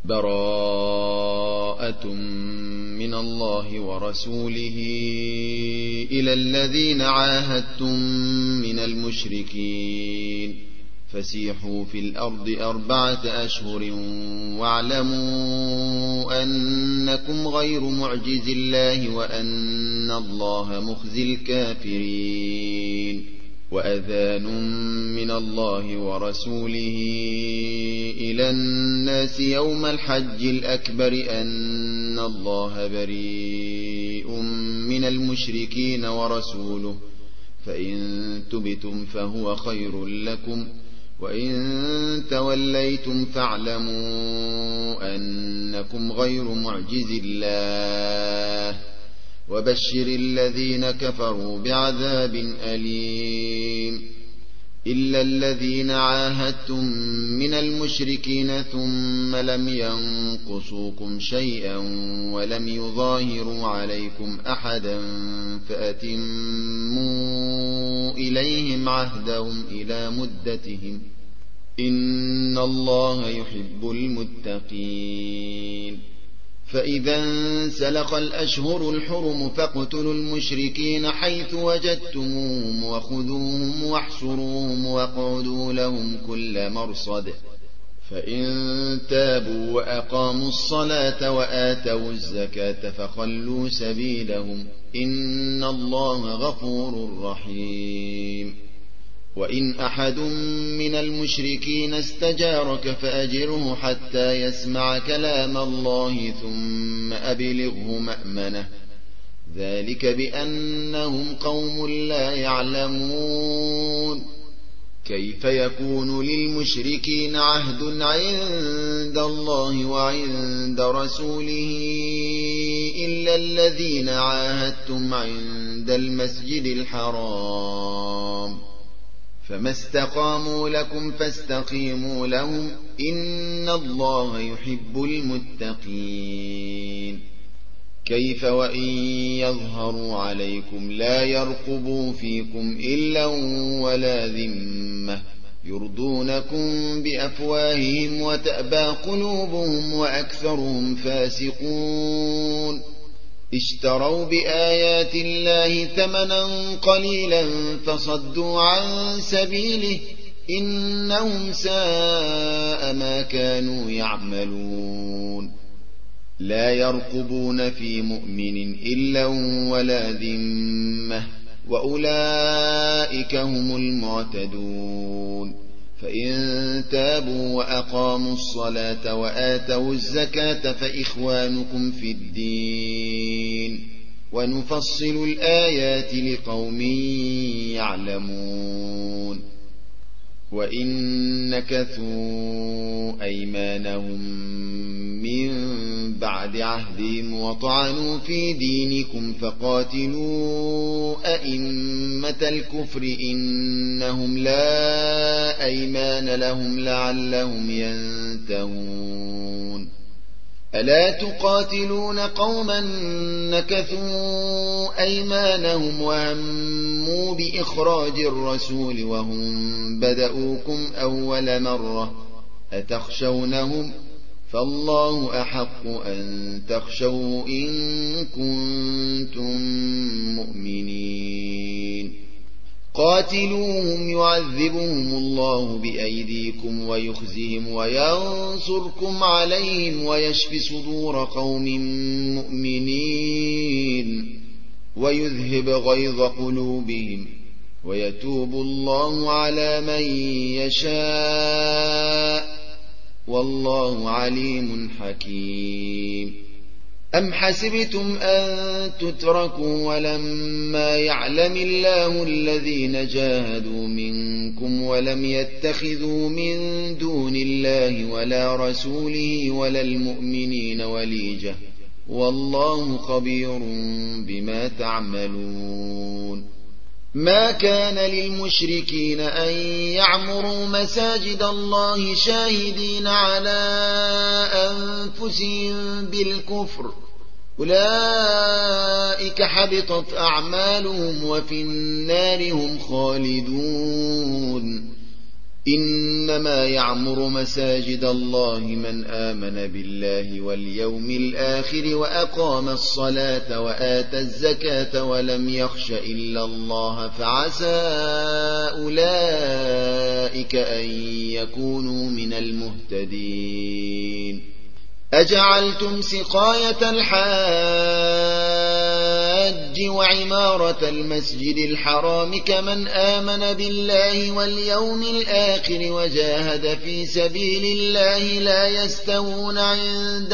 براءة من الله ورسوله إلى الذين عاهدتم من المشركين فسيحوا في الأرض 4 أشهر واعلموا أنكم غير معجز الله وأن الله مخزي الكافرين وأذان من الله ورسوله إلى الناس يوم الحج الأكبر أن الله بريء من المشركين ورسوله فإن تبتم فهو خير لكم وإن توليتم فاعلموا أنكم غير معجز الله وبشر الذين كفروا بعذاب أليم إلا الذين عاهدتم من المشركين ثم لم ينقصوكم شيئا ولم يظاهروا عليكم أحدا فأتموا إليهم عهدهم إلى مدتهم إن الله يحب المتقين فإذا انسلخ الأشهر الحرم فاقتلوا المشركين حيث وجدتموهم وخذوهم واحصروهم واقعدوا لهم كل مرصد فإن تابوا وأقاموا الصلاة وآتوا الزكاة فخلوا سبيلهم إن الله غفور رحيم وإن أحد من المشركين استجارك فأجره حتى يسمع كلام الله ثم أبلغه مأمنه ذلك بأنهم قوم لا يعلمون كيف يكون للمشركين عهد عند الله وعند رسوله إلا الذين عاهدتم عند المسجد الحرام فما استقاموا لكم فاستقيموا لهم إن الله يحب المتقين كيف وإن يظهروا عليكم لا يرقبوا فيكم إلا ولا ذمة يرضونكم بأفواههم وتأبى قلوبهم وأكثرهم فاسقون اشتروا بآيات الله ثمنا قليلا فصدوا عن سبيله إنهم ساء ما كانوا يعملون لا يرقبون في مؤمن إلا ولا ذمة وأولئك هم المعتدون فإن تابوا وأقاموا الصلاة وآتوا الزكاة فإخوانكم في الدين ونفصل الآيات لقوم يعلمون وإن نكثوا أيمانهم من بعد عهدهم وطعنوا في دينكم فقاتلوا أئمة الكفر إنهم لا أيمان لهم لعلهم ينتهون ألا تقاتلون قوما نكثوا أيمانهم وهموا بإخراج الرسول وهم بدؤوكم أول مرة أتخشونهم فالله أحق أن تخشوا إن كنتم مؤمنين قاتلوهم يعذبهم الله بأيديكم ويخزهم وينصركم عليهم ويشف صدور قوم مؤمنين ويذهب غيظ قلوبهم ويتوب الله على من يشاء والله عليم حكيم أم حسبتم أن تتركوا ولما يعلم الله الذين جاهدوا منكم ولم يتخذوا من دون الله ولا رسوله ولا المؤمنين وليجة والله خبير بما تعملون ما كان للمشركين أن يعمروا مساجد الله شاهدين على أنفسهم بالكفر أولئك حبطت أعمالهم وفي النار هم خالدون إنما يعمر مساجد الله من آمن بالله واليوم الآخر وأقام الصلاة وآتى الزكاة ولم يخش إلا الله فعسى أولئك أن يكونوا من المهتدين. أجعلتم سقاية الحاج وعمارة المسجد الحرام كمن آمن بالله واليوم الآخر وجاهد في سبيل الله لا يستوون عند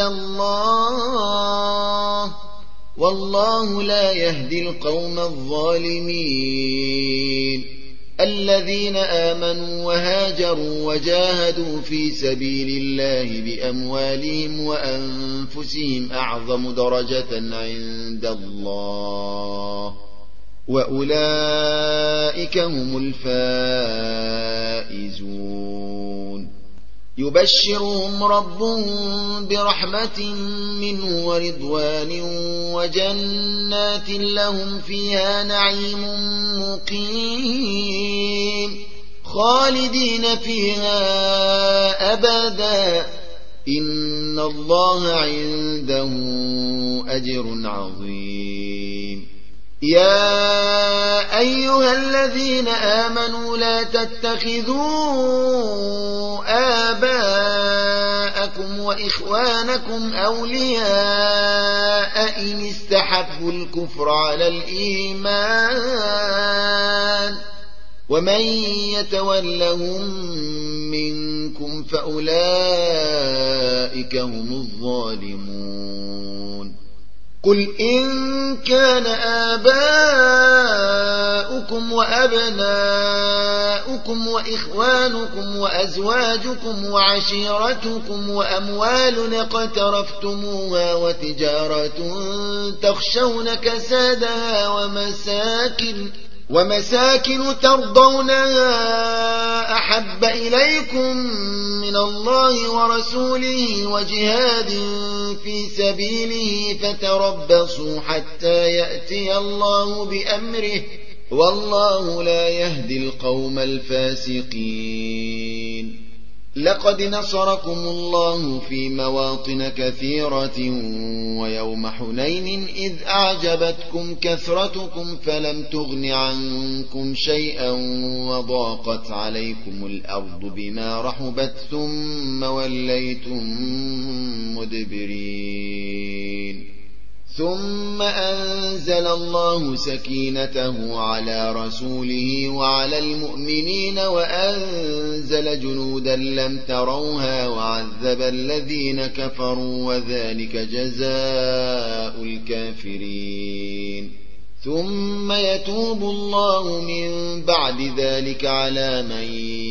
الله والله لا يهدي القوم الظالمين. الذين آمنوا وهاجروا وجاهدوا في سبيل الله بأموالهم وأنفسهم أعظم درجة عند الله وأولئك هم الفائزون. يبشرهم ربهم برحمة منه ورضوان وجنات لهم فيها نعيم مقيم خالدين فيها أبدا إن الله عنده أجر عظيم. يا أيها الذين آمنوا لا تتخذوا آباءكم وإخوانكم أولياء إن استحبوا الكفر على الإيمان ومن يتولهم منكم فأولئك هم الظالمون. قل إن كان آباؤكم وأبناؤكم وإخوانكم وأزواجكم وعشيرتكم وأموال اقترفتموها وتجارة تخشون كسادها ومساكن ترضونها أحب إليكم من الله ورسوله وجهاد في سبيله فتربصوا حتى يأتي الله بأمره والله لا يهدي القوم الفاسقين. لقد نصركم الله في مواطن كثيرة ويوم حنين إذ أعجبتكم كثرتكم فلم تغن عنكم شيئا وضاقت عليكم الأرض بما رحبت ثم وليتم مدبرين. ثم أنزل الله سكينته على رسوله وعلى المؤمنين وأنزل جنودا لم تروها وعذب الذين كفروا وذلك جزاء الكافرين. ثم يتوب الله من بعد ذلك على من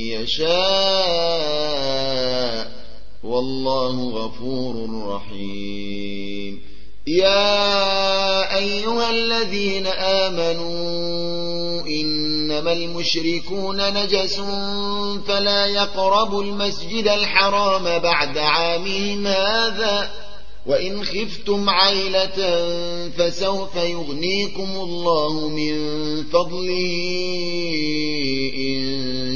يشاء والله غفور رحيم. يا أيها الذين آمنوا إنما المشركون نجس فلا يقربوا المسجد الحرام بعد عامهم هذا وإن خفتم عيلة فسوف يغنيكم الله من فضله إن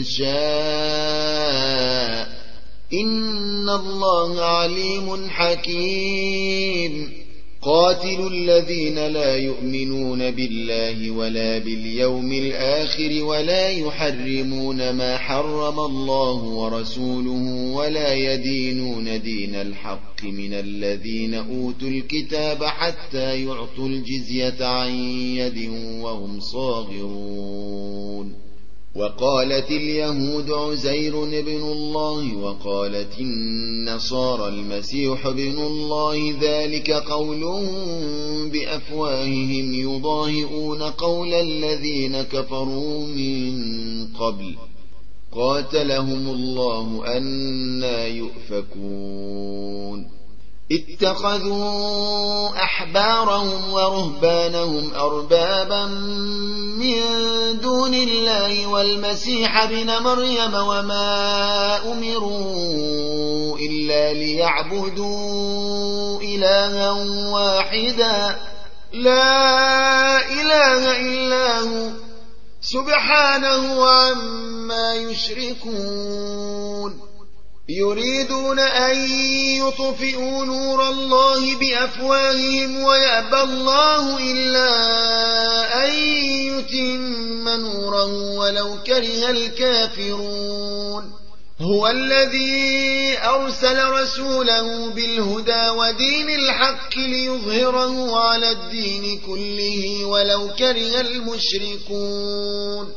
شاء إن الله عليم حكيم. قاتلوا الذين لا يؤمنون بالله ولا باليوم الآخر ولا يحرمون ما حرم الله ورسوله ولا يدينون دين الحق من الذين أوتوا الكتاب حتى يعطوا الجزية عن يد وهم صاغرون. وقالت اليهود عزير ابن الله وقالت النصارى المسيح ابن الله ذلك قولهم بأفواههم يضاهئون قول الذين كفروا من قبل قاتلهم الله أنى يؤفكون. اتخذوا أحبارهم ورهبانهم أربابا من دون الله والمسيح ابن مريم وما أمروا إلا ليعبدوا إلها واحدا لا إله إلا هو سبحانه عما يشركون يريدون أن يطفئوا نور الله بأفواههم ويأبى الله إلا أن يتم نوره ولو كره الكافرون هو الذي أرسل رسوله بالهدى ودين الحق ليظهره على الدين كله ولو كره المشركون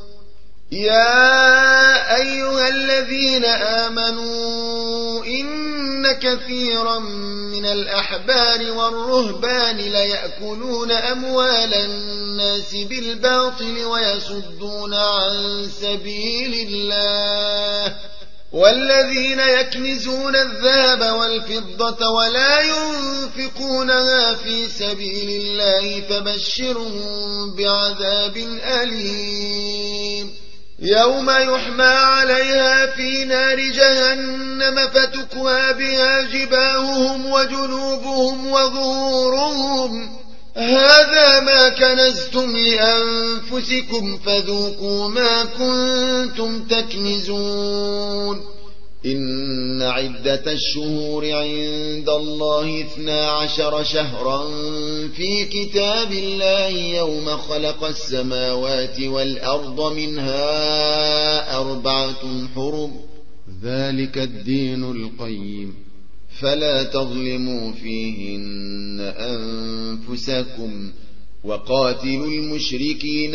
يا أيها الذين آمنوا إن كثيرا من الأحبار والرهبان ليأكلون أموال الناس بالباطل ويصدون عن سبيل الله والذين يكنزون الذهب والفضة ولا ينفقونها في سبيل الله فبشرهم بعذاب أليم يوم يحمى عليها في نار جهنم فتكوى بها جباههم وجنوبهم وظهورهم هذا ما كنزتم لأنفسكم فذوقوا ما كنتم تكنزون إن عدة الشهور عند الله 12 شهرا في كتاب الله يوم خلق السماوات والأرض منها 4 حرم ذلك الدين القيم فلا تظلموا فيهن أنفسكم وقاتلوا المشركين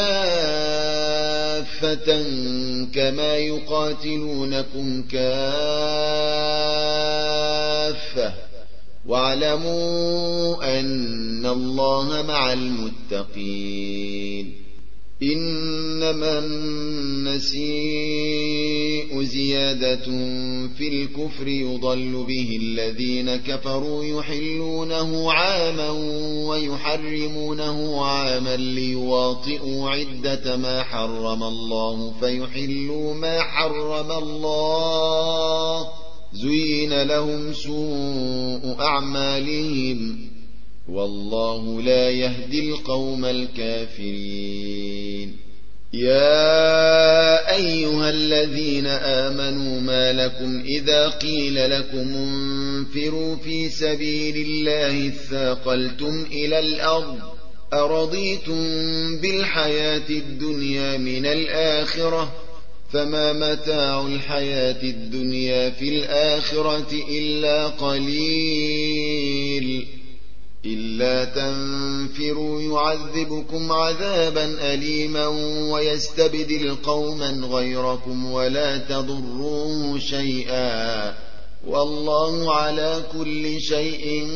كافة كما يقاتلونكم كافة واعلموا أن الله مع المتقين إنما النسيء زيادة في الكفر يضل به الذين كفروا يحلونه عاما ويحرمونه عاما ليواطئوا عدة ما حرم الله فيحلوا ما حرم الله زين لهم سوء أعمالهم والله لا يهدي القوم الكافرين يا أيها الذين آمنوا ما لكم إذا قيل لكم انفروا في سبيل الله اثاقلتم إلى الأرض أرضيتم بالحياة الدنيا من الآخرة فما متاع الحياة الدنيا في الآخرة إلا قليل إلا تنفروا يعذبكم عذابا أليما ويستبدل قوما غيركم ولا تضروه شيئا والله على كل شيء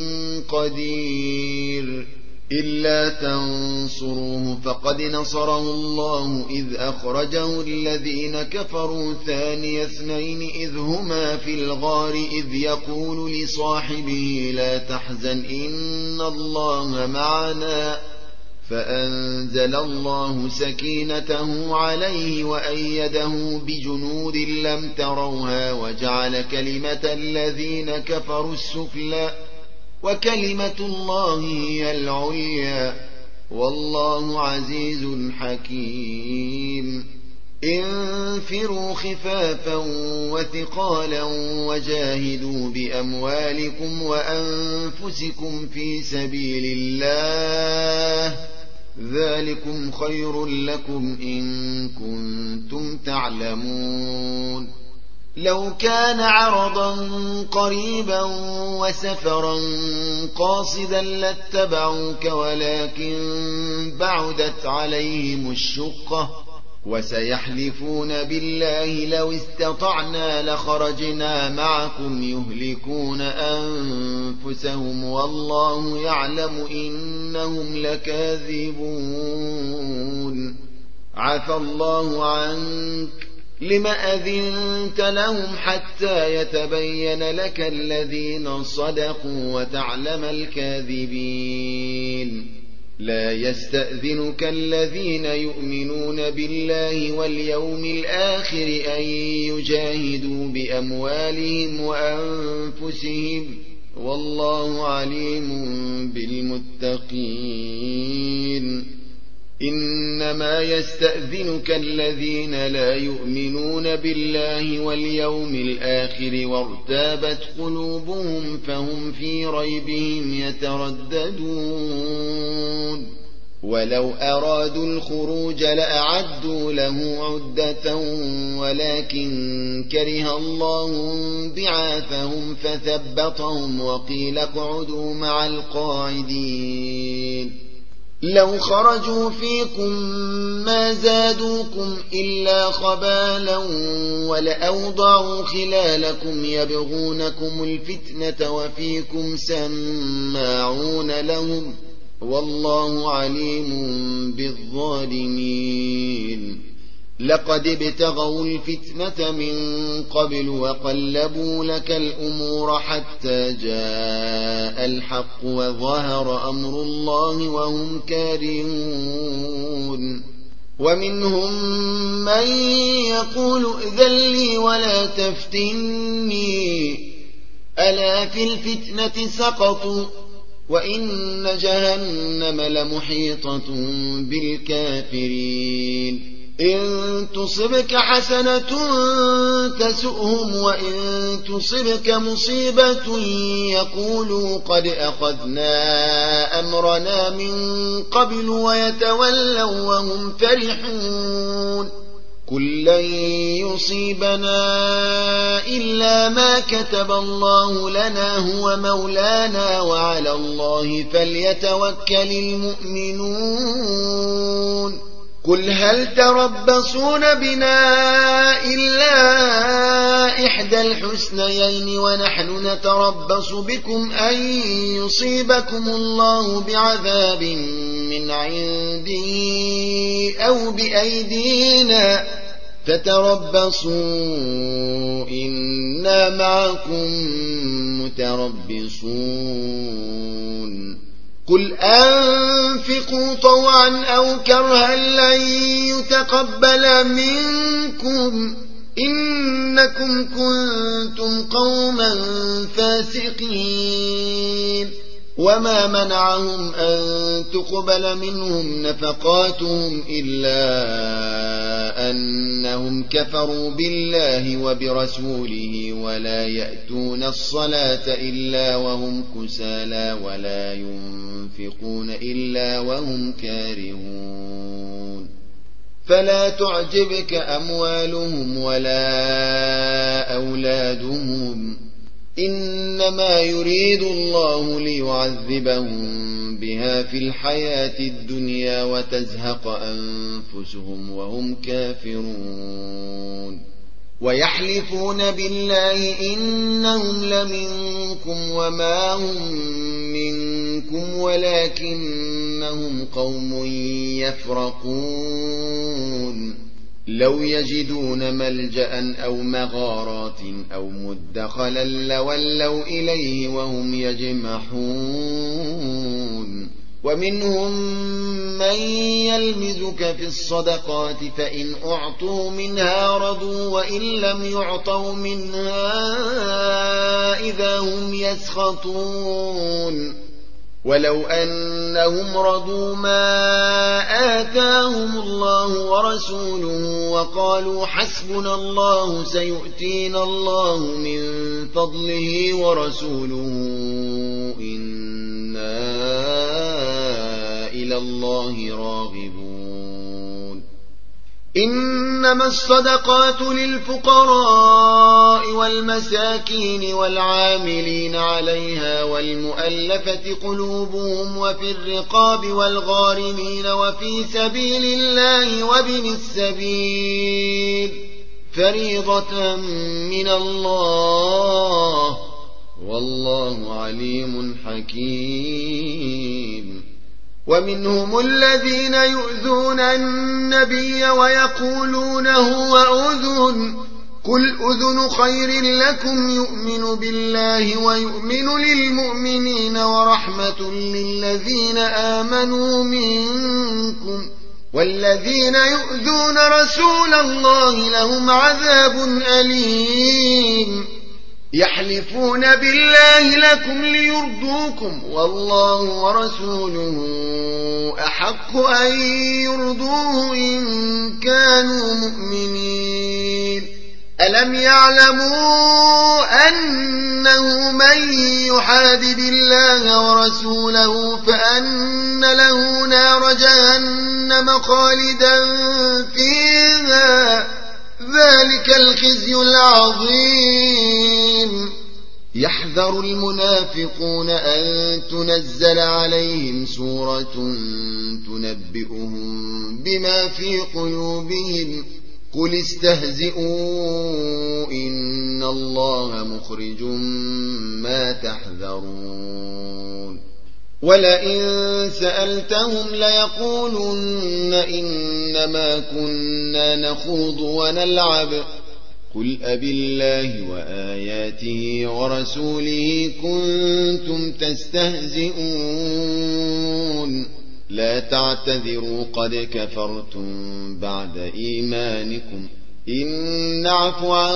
قدير إلا تنصروه فقد نصره الله إذ أخرجه الذين كفروا ثاني اثنين إذ هما في الغار إذ يقول لصاحبه لا تحزن إن الله معنا فأنزل الله سكينته عليه وأيده بجنود لم تروها وجعل كلمة الذين كفروا السفلى وكلمة الله هي العليا والله عزيز حكيم انفروا خفافا وثقالا وجاهدوا بأموالكم وأنفسكم في سبيل الله ذلكم خير لكم إن كنتم تعلمون لو كان عرضا قريبا وسفرا قاصدا لاتبعوك ولكن بعدت عليهم الشقة وسيحلفون بالله لو استطعنا لخرجنا معكم يهلكون أنفسهم والله يعلم إنهم لكاذبون عفى الله عنك لم أذنت لهم حتى يتبين لك الذين صدقوا وتعلم الكاذبين لا يستأذنك الذين يؤمنون بالله واليوم الآخر أن يجاهدوا بأموالهم وأنفسهم والله عليم بالمتقين إنما يستأذنك الذين لا يؤمنون بالله واليوم الآخر وارتابت قلوبهم فهم في ريبهم يترددون ولو أرادوا الخروج لأعدوا له عدة ولكن كره الله بعاثهم فثبطهم وقيل اقعدوا مع القاعدين لو خرجوا فيكم ما زادوكم إلا خبالا ولأوضعوا خلالكم يبغونكم الفتنة وفيكم سماعون لهم والله عليم بالظالمين لقد ابتغوا الفتنة من قبل وقلبوا لك الأمور حتى جاء الحق وظهر أمر الله وهم كارهون ومنهم من يقول ائذن لي ولا تفتني ألا في الفتنة سقطوا وإن جهنم لمحيطة بالكافرين إن تصبك حسنة تسؤهم وإن تصبك مصيبة يقولوا قد أخذنا أمرنا من قبل ويتولوا وهم فرحون قل لن يصيبنا إلا ما كتب الله لنا هو مولانا وعلى الله فليتوكل المؤمنون قل هل تربصون بنا إلا إحدى الحسنيين ونحن نتربص بكم أن يصيبكم الله بعذاب من عنده أو بأيدينا فتربصوا إنا معكم متربصون قل أنفقوا طوعا أو كرها لن يتقبل منكم إنكم كنتم قوما فاسقين وما منعهم أن تقبل منهم نفقاتهم إلا أنهم كفروا بالله وبرسوله ولا يأتون الصلاة إلا وهم كسالى ولا ينفقون إلا وهم كارهون فلا تعجبك أموالهم ولا أولادهم إنما يريد الله ليعذبهم بها في الحياة الدنيا وتزهق أنفسهم وهم كافرون ويحلفون بالله إنهم لمنكم وما هم منكم ولكنهم قوم يفرقون لو يجدون ملجأ أو مغارات أو مدخلا لولوا إليه وهم يجمحون ومنهم من يلمزك في الصدقات فإن أعطوا منها رضوا وإن لم يعطوا منها إذا هم يسخطون ولو أنهم رضوا ما آتاهم الله ورسوله وقالوا حسبنا الله سيؤتينا الله من فضله ورسوله إنا إلى الله راغبون إنما الصدقات للفقراء والمساكين والعاملين عليها والمؤلفة قلوبهم وفي الرقاب والغارمين وفي سبيل الله وابن السبيل فريضة من الله والله عليم حكيم ومنهم الذين يؤذون النبي ويقولون هو أذن قل أذن خير لكم يؤمن بالله ويؤمن للمؤمنين ورحمة للذين آمنوا منكم والذين يؤذون رسول الله لهم عذاب أليم يحلفون بالله لكم ليرضوكم والله ورسوله أحق أن يرضوه إن كانوا مؤمنين ألم يعلموا أنه من يحادد الله ورسوله فأن له نار جهنم خالدا فيها ذلك الخزي العظيم يحذر المنافقون أن تنزل عليهم سورة تنبئهم بما في قلوبهم قل استهزئوا إن الله مخرج ما تحذرون ولئن سألتهم ليقولن إنما كنا نخوض ونلعب قل أبالله وآياته ورسوله كنتم تستهزئون لا تعتذروا قد كفرتم بعد إيمانكم إن نعف عن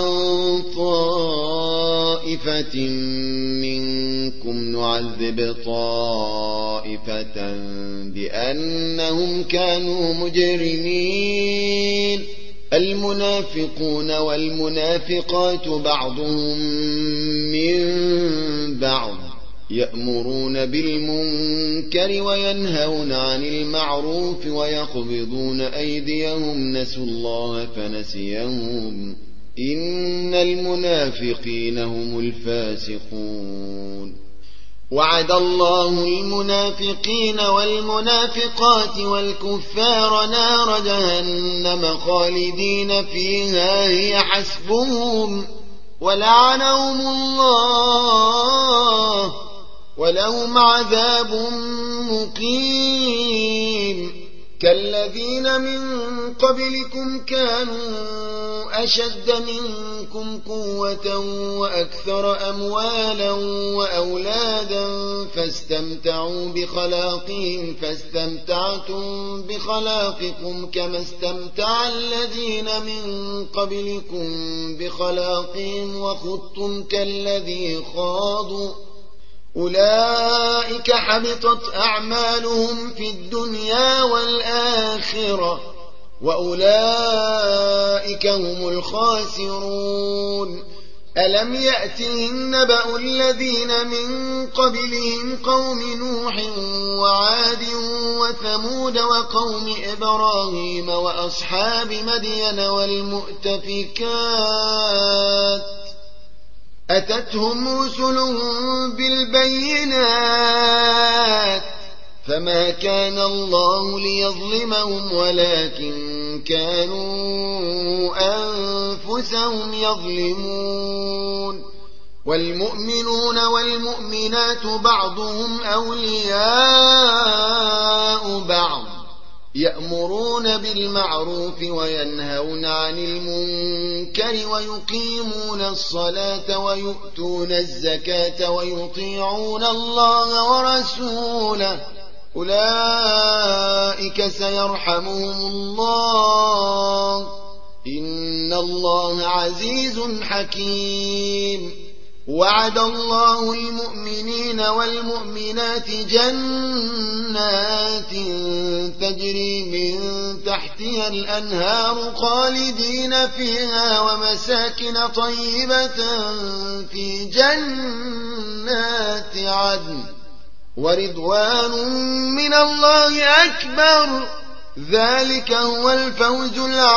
طائفة منكم نعذب طائفة بأنهم كانوا مجرمين المنافقون والمنافقات بعضهم من بعض يأمرون بالمنكر وينهون عن المعروف ويقبضون أيديهم نسوا الله فنسيهم إن المنافقين هم الفاسقون وعد الله المنافقين والمنافقات والكفار نار جهنم خالدين فيها هي حسبهم ولعنهم الله ولهم عذاب مقيم كالذين من قبلكم كانوا أشد منكم قوة وأكثر أموالا وأولادا فاستمتعوا بخلاقهم فاستمتعتم بخلاقكم كما استمتع الذين من قبلكم بخلاقهم وخضتم كالذي خاضوا أولئك حبطت أعمالهم في الدنيا والآخرة وأولئك هم الخاسرون ألم يأتهم نبأ الذين من قبلهم قوم نوح وعاد وثمود وقوم إبراهيم وأصحاب مدين والمؤتفكات أتتهم رسلهم بالبينات فما كان الله ليظلمهم ولكن كانوا أنفسهم يظلمون والمؤمنون والمؤمنات بعضهم أولياء بعض يأمرون بالمعروف وينهون عن المنكر ويقيمون الصلاة ويؤتون الزكاة ويطيعون الله ورسوله أولئك سيرحمهم الله إن الله عزيز حكيم وعد الله المؤمنين والمؤمنات جنات تجري من تحتها الأنهار خالدين فيها ومساكن طيبة في جنات عدن ورضوان من الله أكبر ذلك هو الفوز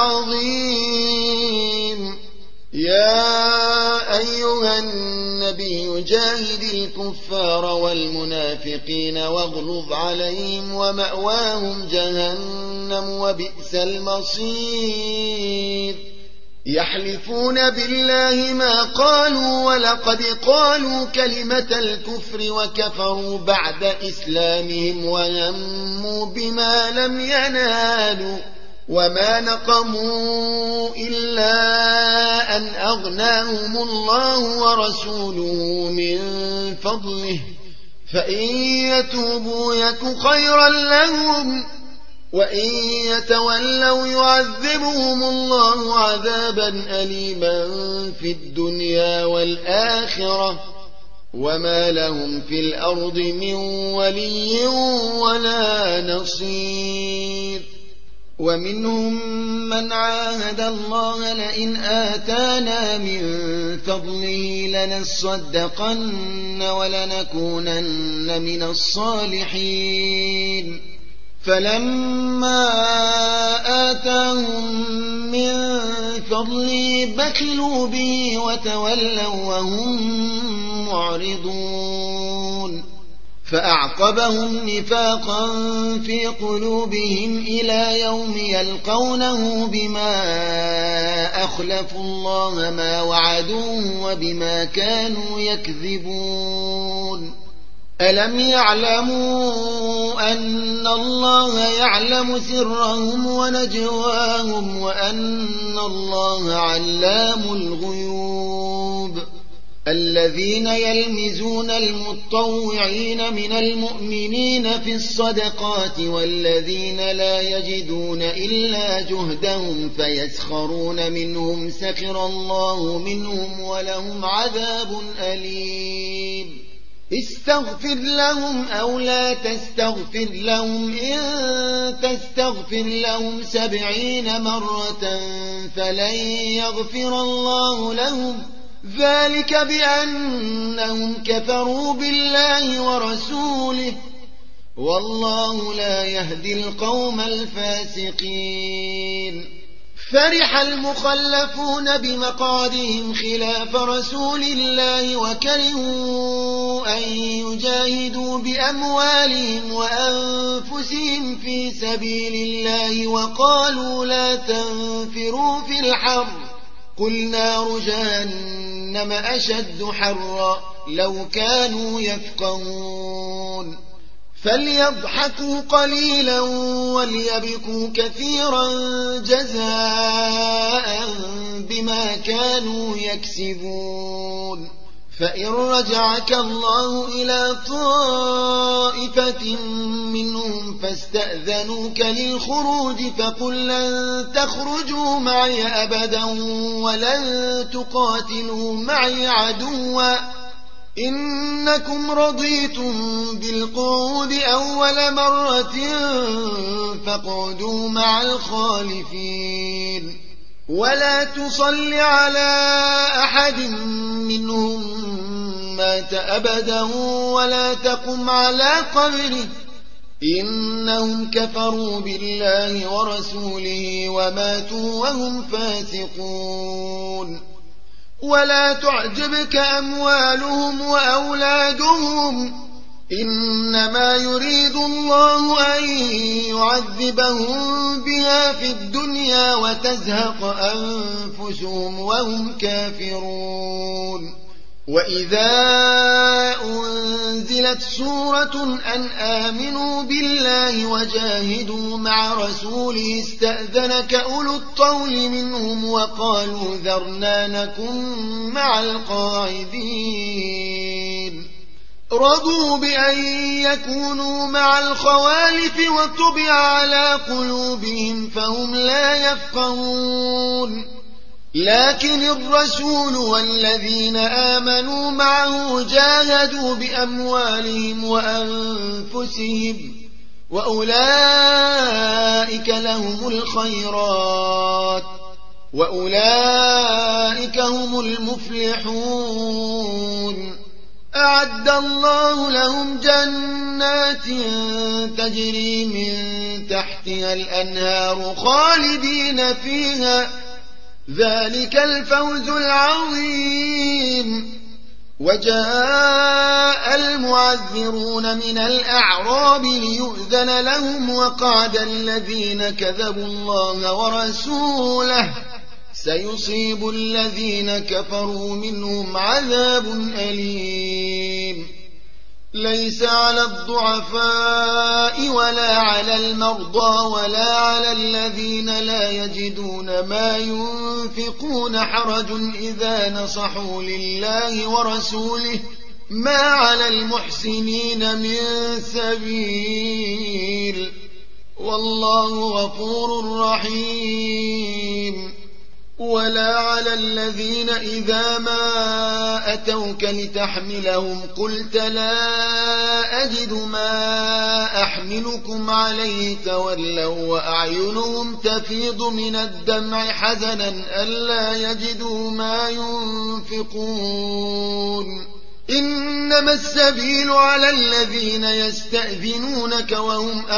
العظيم يا أيها النبي جاهد الكفار والمنافقين واغلظ عليهم ومأواهم جهنم وبئس المصير يحلفون بالله ما قالوا ولقد قالوا كلمة الكفر وكفروا بعد إسلامهم وهموا بما لم ينالوا وما نقموا إلا أن أغناهم الله ورسوله من فضله فإن يتوبوا يك خيرا لهم وإن يتولوا يعذبهم الله عذابا أليما في الدنيا والآخرة وما لهم في الأرض من ولي ولا نصير. ومنهم من عاهد الله لئن آتانا من فضله لنصدقن ولنكونن من الصالحين فلما آتاهم من فضله بخلوا به وتولوا وهم معرضون فأعقبهم نفاقا في قلوبهم إلى يوم يلقونه بما أخلفوا الله ما وعدوه وبما كانوا يكذبون. ألم يعلموا أن الله يعلم سرهم ونجواهم وأن الله علام الغيوب. الذين يلمزون المتطوعين من المؤمنين في الصدقات والذين لا يجدون إلا جهدهم فيسخرون منهم سخر الله منهم ولهم عذاب أليم. استغفر لهم أو لا تستغفر لهم إن تستغفر لهم 70 مرة فلن يغفر الله لهم ذلك بأنهم كفروا بالله ورسوله والله لا يهدي القوم الفاسقين. فرح المخلفون بمقعدهم خلاف رسول الله وكرهوا أن يجاهدوا بأموالهم وأنفسهم في سبيل الله وقالوا لا تنفروا في الحر قل نار جهنم أشد حرا لو كانوا يفقهون. فليضحكوا قليلا وليبكوا كثيرا جزاء بما كانوا يكسبون. فإن رجعك الله إلى طائفة منهم فاستأذنوك للخروج فقل لن تخرجوا معي أبدا ولن تقاتلوا معي عدوا إنكم رضيتم بالقعود أول مرة فاقعدوا مع الخالفين ولا تصل على أحد منهم مات أبدا ولا تقم على قبره إنهم كفروا بالله ورسوله وماتوا وهم فاسقون. ولا تعجبك أموالهم وأولادهم إنما يريد الله أن يعذبهم بها في الدنيا وتزهق أنفسهم وهم كافرون. وإذا أنزلت سورة أن آمنوا بالله وجاهدوا مع رسوله استأذنك أولو الطول منهم وقالوا ذرنا نكن مع القاعدين رضوا بأن يكونوا مع الخوالف وطبع على قلوبهم فهم لا يفقهون. لكن الرسول والذين آمنوا معه جاهدوا بأموالهم وأنفسهم وأولئك لهم الخيرات وأولئك هم المفلحون. أعد الله لهم جنات تجري من تحتها الأنهار خالدين فيها ذلك الفوز العظيم. وجاء المعذرون من الأعراب ليؤذن لهم وقعد الذين كذبوا الله ورسوله سيصيب الذين كفروا منهم عذاب أليم. ليس على الضعفاء ولا على المرضى ولا على الذين لا يجدون ما ينفقون حرج إذا نصحوا لله ورسوله ما على المحسنين من سبيل والله غفور رحيم. ولا على الذين إذا ما أتوك لتحملهم قلت لا أجد ما أحملكم عليه تولوا وأعينهم تفيض من الدمع حزنا ألا يجدوا ما ينفقون. إنما السبيل على الذين يستأذنونك وهم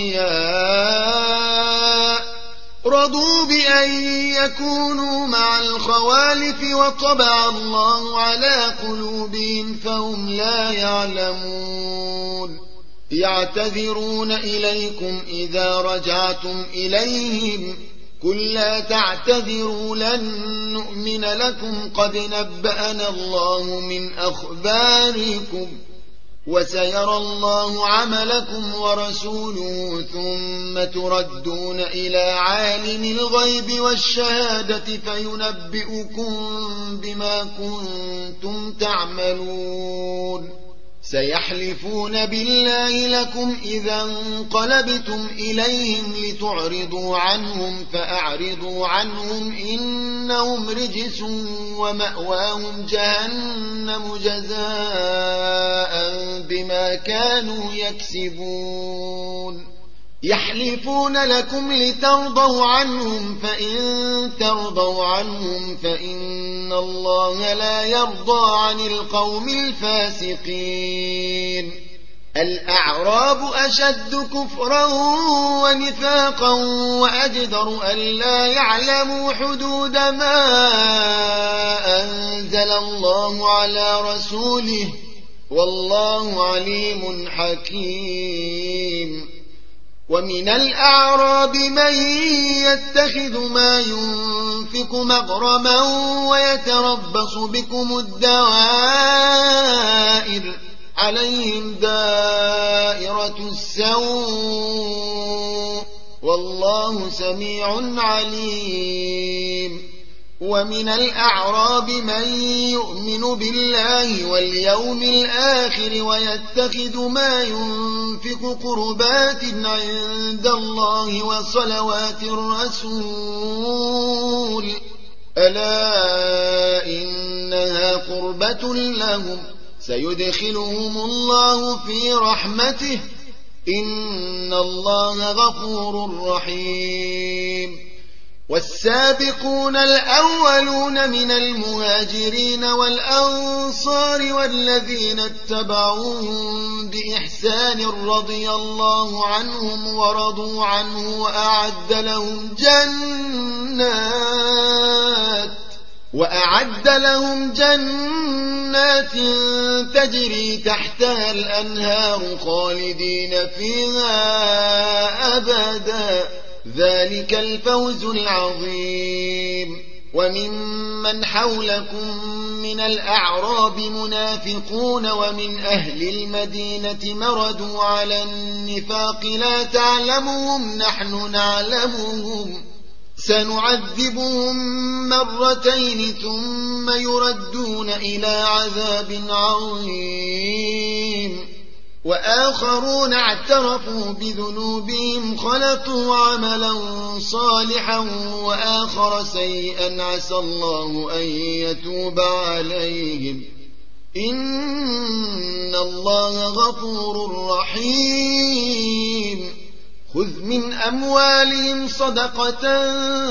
أغنياء رضوا بأن يكونوا مع الخوالف وطبع الله على قلوبهم فهم لا يعلمون. يعتذرون إليكم إذا رجعتم إليهم قل لا تعتذروا لن نؤمن لكم قد نبأنا الله من أخباركم وسيرى الله عملكم ورسوله ثم تردون إلى عالم الغيب والشهادة فينبئكم بما كنتم تعملون. سيحلفون بالله لكم إذا انقلبتم إليهم لتعرضوا عنهم فأعرضوا عنهم إنهم رجس ومأواهم جهنم جزاء بما كانوا يكسبون. يحلفون لكم لترضوا عنهم فإن ترضوا عنهم فإن الله لا يرضى عن القوم الفاسقين. الأعراب أشد كفرا ونفاقا وأجدر ألا يعلموا حدود ما أنزل الله على رسوله والله عليم حكيم. ومن الأعراب من يتخذ ما ينفق مغرما ويتربص بكم الدوائر عليهم دائرة السوء والله سميع عليم. ومن الأعراب من يؤمن بالله واليوم الآخر ويتخذ ما ينفق قربات عند الله وصلوات الرسول ألا إنها قربة لهم سيدخلهم الله في رحمته إن الله غفور رحيم. والسابقون الأولون من المهاجرين والأنصار والذين اتبعوهم بإحسان رضي الله عنهم ورضوا عنه وأعد لهم جنات تجري تحتها الأنهار خالدين فيها أبدا ذلك الفوز العظيم. وممن حولكم من الأعراب منافقون ومن أهل المدينة مردوا على النفاق لا تعلمهم نحن نعلمهم سنعذبهم مرتين ثم يردون إلى عذاب عظيم. وآخرون اعترفوا بذنوبهم خلطوا عملا صالحا وآخر سيئا عسى الله أن يتوب عليهم إن الله غفور رحيم. خذ من أموالهم صدقة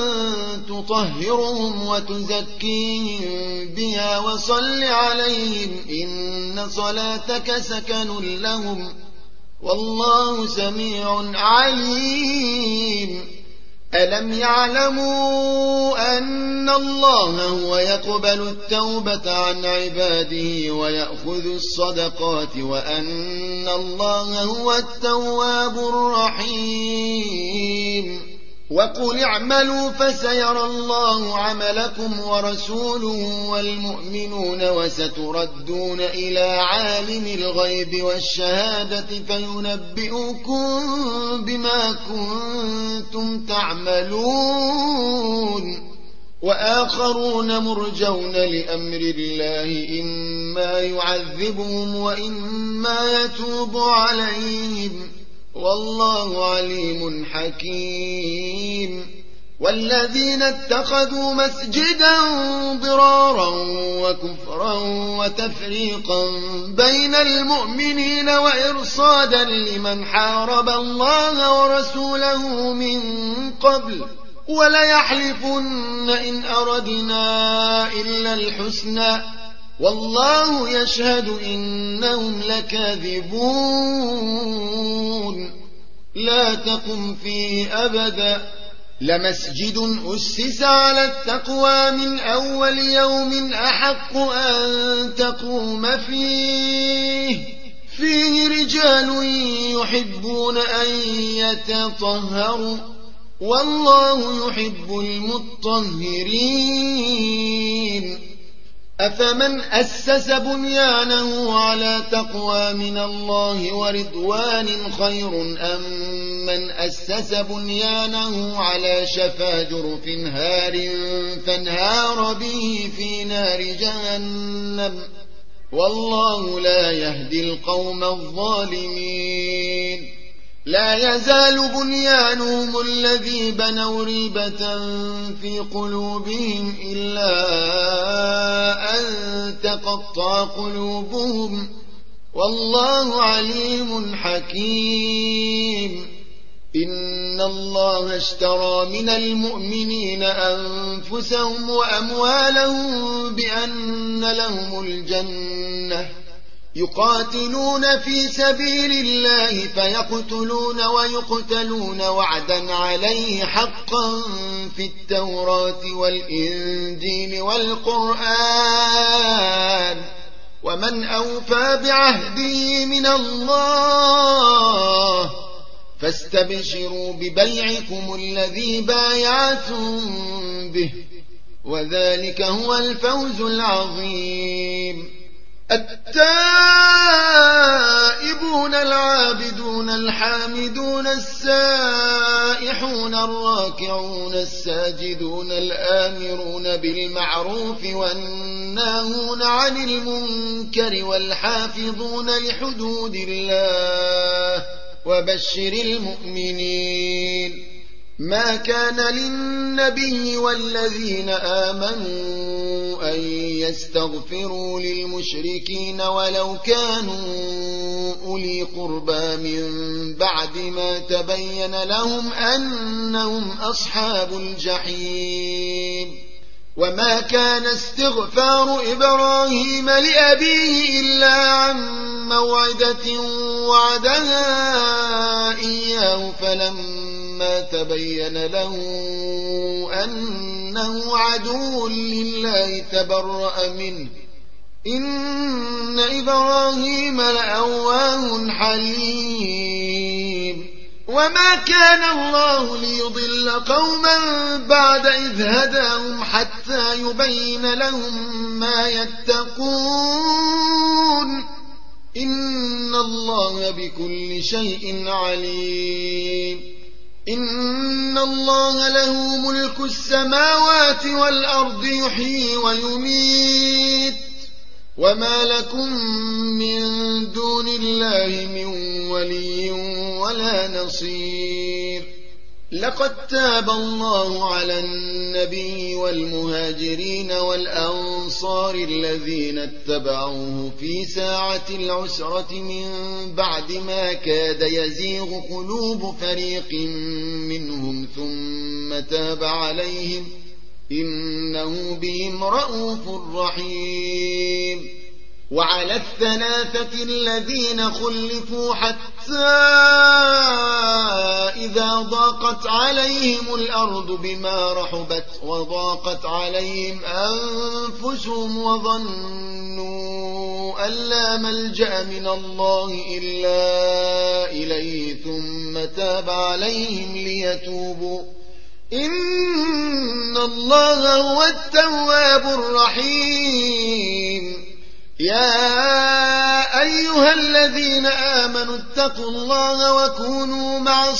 تطهرهم وتزكيهم بها وصل عليهم إن صلاتك سكن لهم والله سميع عليم. ألم يعلموا أن الله هو يقبل التوبة عن عباده ويأخذ الصدقات وأن الله هو التواب الرحيم. وقل اعملوا فسيرى الله عملكم ورسوله والمؤمنون وستردون إلى عالم الغيب والشهادة فينبئكم بما كنتم تعملون. وآخرون مرجون لأمر الله إما يعذبهم وإما يتوب عليهم والله عليم حكيم. والذين اتخذوا مسجدا ضرارا وكفرا وتفريقا بين المؤمنين وإرصادا لمن حارب الله ورسوله من قبل وليحلفن إن أردنا إلا الحسنى والله يشهد إنهم لكاذبون. لا تقم فيه أبدا لمسجد أسس على التقوى من أول يوم أحق أن تقوم فيه رجال يحبون أن يتطهروا والله يحب المطهرين. أفمن أسس بنيانه على تقوى من الله ورضوان خير أم من أسس بنيانه على شفا جرف هار فانهار به في نار جهنم والله لا يهدي القوم الظالمين. لا يزال بنيانهم الذي بنوا ريبة في قلوبهم إلا أن تقطع قلوبهم والله عليم حكيم. إن الله اشترى من المؤمنين أنفسهم وأموالهم بأن لهم الجنة يقاتلون في سبيل الله فيقتلون ويقتلون وعدا عليه حقا في التوراة والإنجيل والقرآن ومن أوفى بعهده من الله فاستبشروا ببيعكم الذي بايعتم به وذلك هو الفوز العظيم. التائبون العابدون الحامدون السائحون الراكعون الساجدون الآمرون بالمعروف والناهون عن المنكر والحافظون لحدود الله وبشر المؤمنين. ما كان للنبي والذين آمنوا أن يستغفروا للمشركين ولو كانوا أولي قربى من بعد ما تبين لهم أنهم أصحاب الجحيم. وما كان استغفار إبراهيم لأبيه إلا عن موعدة وعدها إياه فلما تبين له أنه عدو لله تبرأ منه إن إبراهيم لأواه حليم. وما كان الله ليضل قوما بعد إذ هداهم حتى يبين لهم ما يتقون إن الله بكل شيء عليم. إن الله له ملك السماوات والأرض يحيي ويميت وما لكم من دون الله من ولي ولا نصير. لقد تاب الله على النبي والمهاجرين والأنصار الذين اتبعوه في ساعة العسرة من بعد ما كاد يزيغ قلوب فريق منهم ثم تاب عليهم إنه بهم رءوف رحيم. وعلى الثلاثة الذين خلفوا حتى إذا ضاقت عليهم الأرض بما رحبت وضاقت عليهم أنفسهم وظنوا أن لا ملجأ من الله إلا إليه ثم تاب عليهم ليتوبوا إن الله هو التواب الرحيم. يا أيها الذين آمنوا اتقوا الله وكونوا مع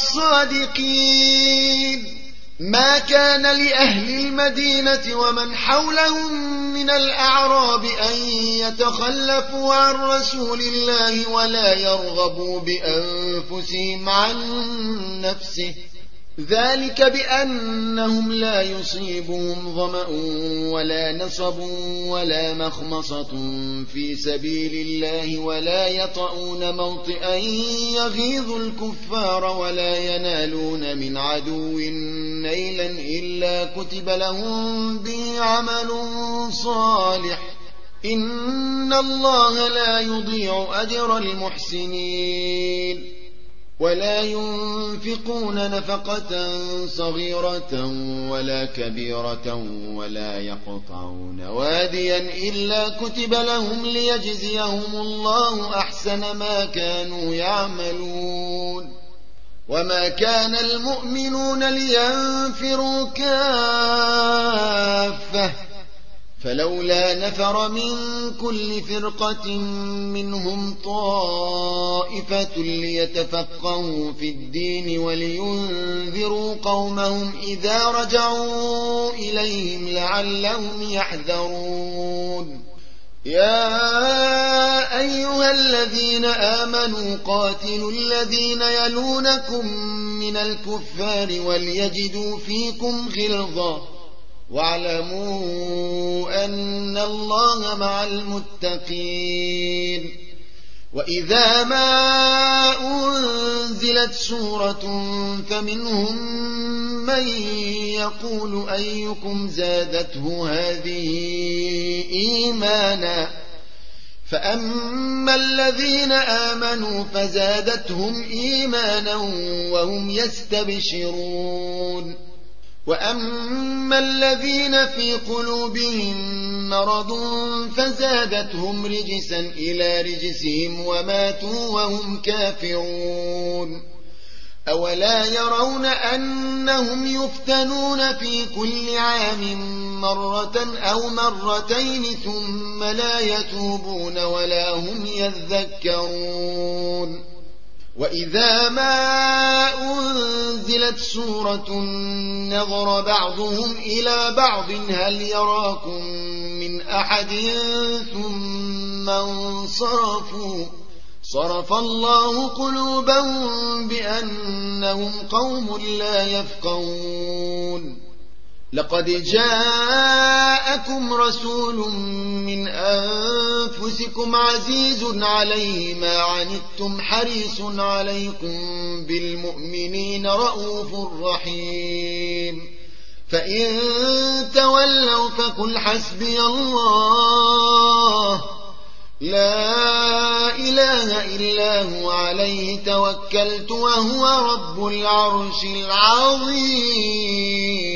الصادقين. ما كان لأهل المدينة ومن حولهم من الأعراب أن يتخلفوا عن رسول الله ولا يرغبوا بأنفسهم عن نفسه، ذلك بأنهم لا يصيبهم ظمأ ولا نصب ولا مخمصة في سبيل الله ولا يطؤون موطئا يغيظ الكفار ولا ينالون من عدو نيلا إلا كتب لهم به عمل صالح، إن الله لا يضيع أجر المحسنين. ولا ينفقون نفقة صغيرة ولا كبيرة ولا يقطعون واديا إلا كتب لهم ليجزيهم الله أحسن ما كانوا يعملون. وما كان المؤمنون لينفروا كافة، فلولا نفر من كل فرقة منهم طائفة ليتفقهوا في الدين ولينذروا قومهم إذا رجعوا إليهم لعلهم يحذرون. يا أيها الذين آمنوا قاتلوا الذين يلونكم من الكفار وليجدوا فيكم غلظة واعلموا أن الله مع المتقين. وإذا ما أنزلت سورة فمنهم من يقول أيكم زادته هذه إيمانا، فأما الذين آمنوا فزادتهم إيمانا وهم يستبشرون، وأما الذين في قلوبهم مرض فزادتهم رجسا إلى رجسهم وماتوا وهم كافرون. أولا يرون أنهم يفتنون في كل عام مرة أو مرتين ثم لا يتوبون ولا هم يذكرون. وإذا ما أنزلت سورة نظر بعضهم إلى بعض هل يراكم من أحد ثم انصرفوا، صرف الله قلوبهم بأنهم قوم لا يفقهون. لقد جاءكم رسول من أنفسكم عزيز عليه ما عنتم حريص عليكم بالمؤمنين رؤوف رحيم. فإن تولوا فقل حسبي الله لا إله إلا هو عليه توكلت وهو رب العرش العظيم.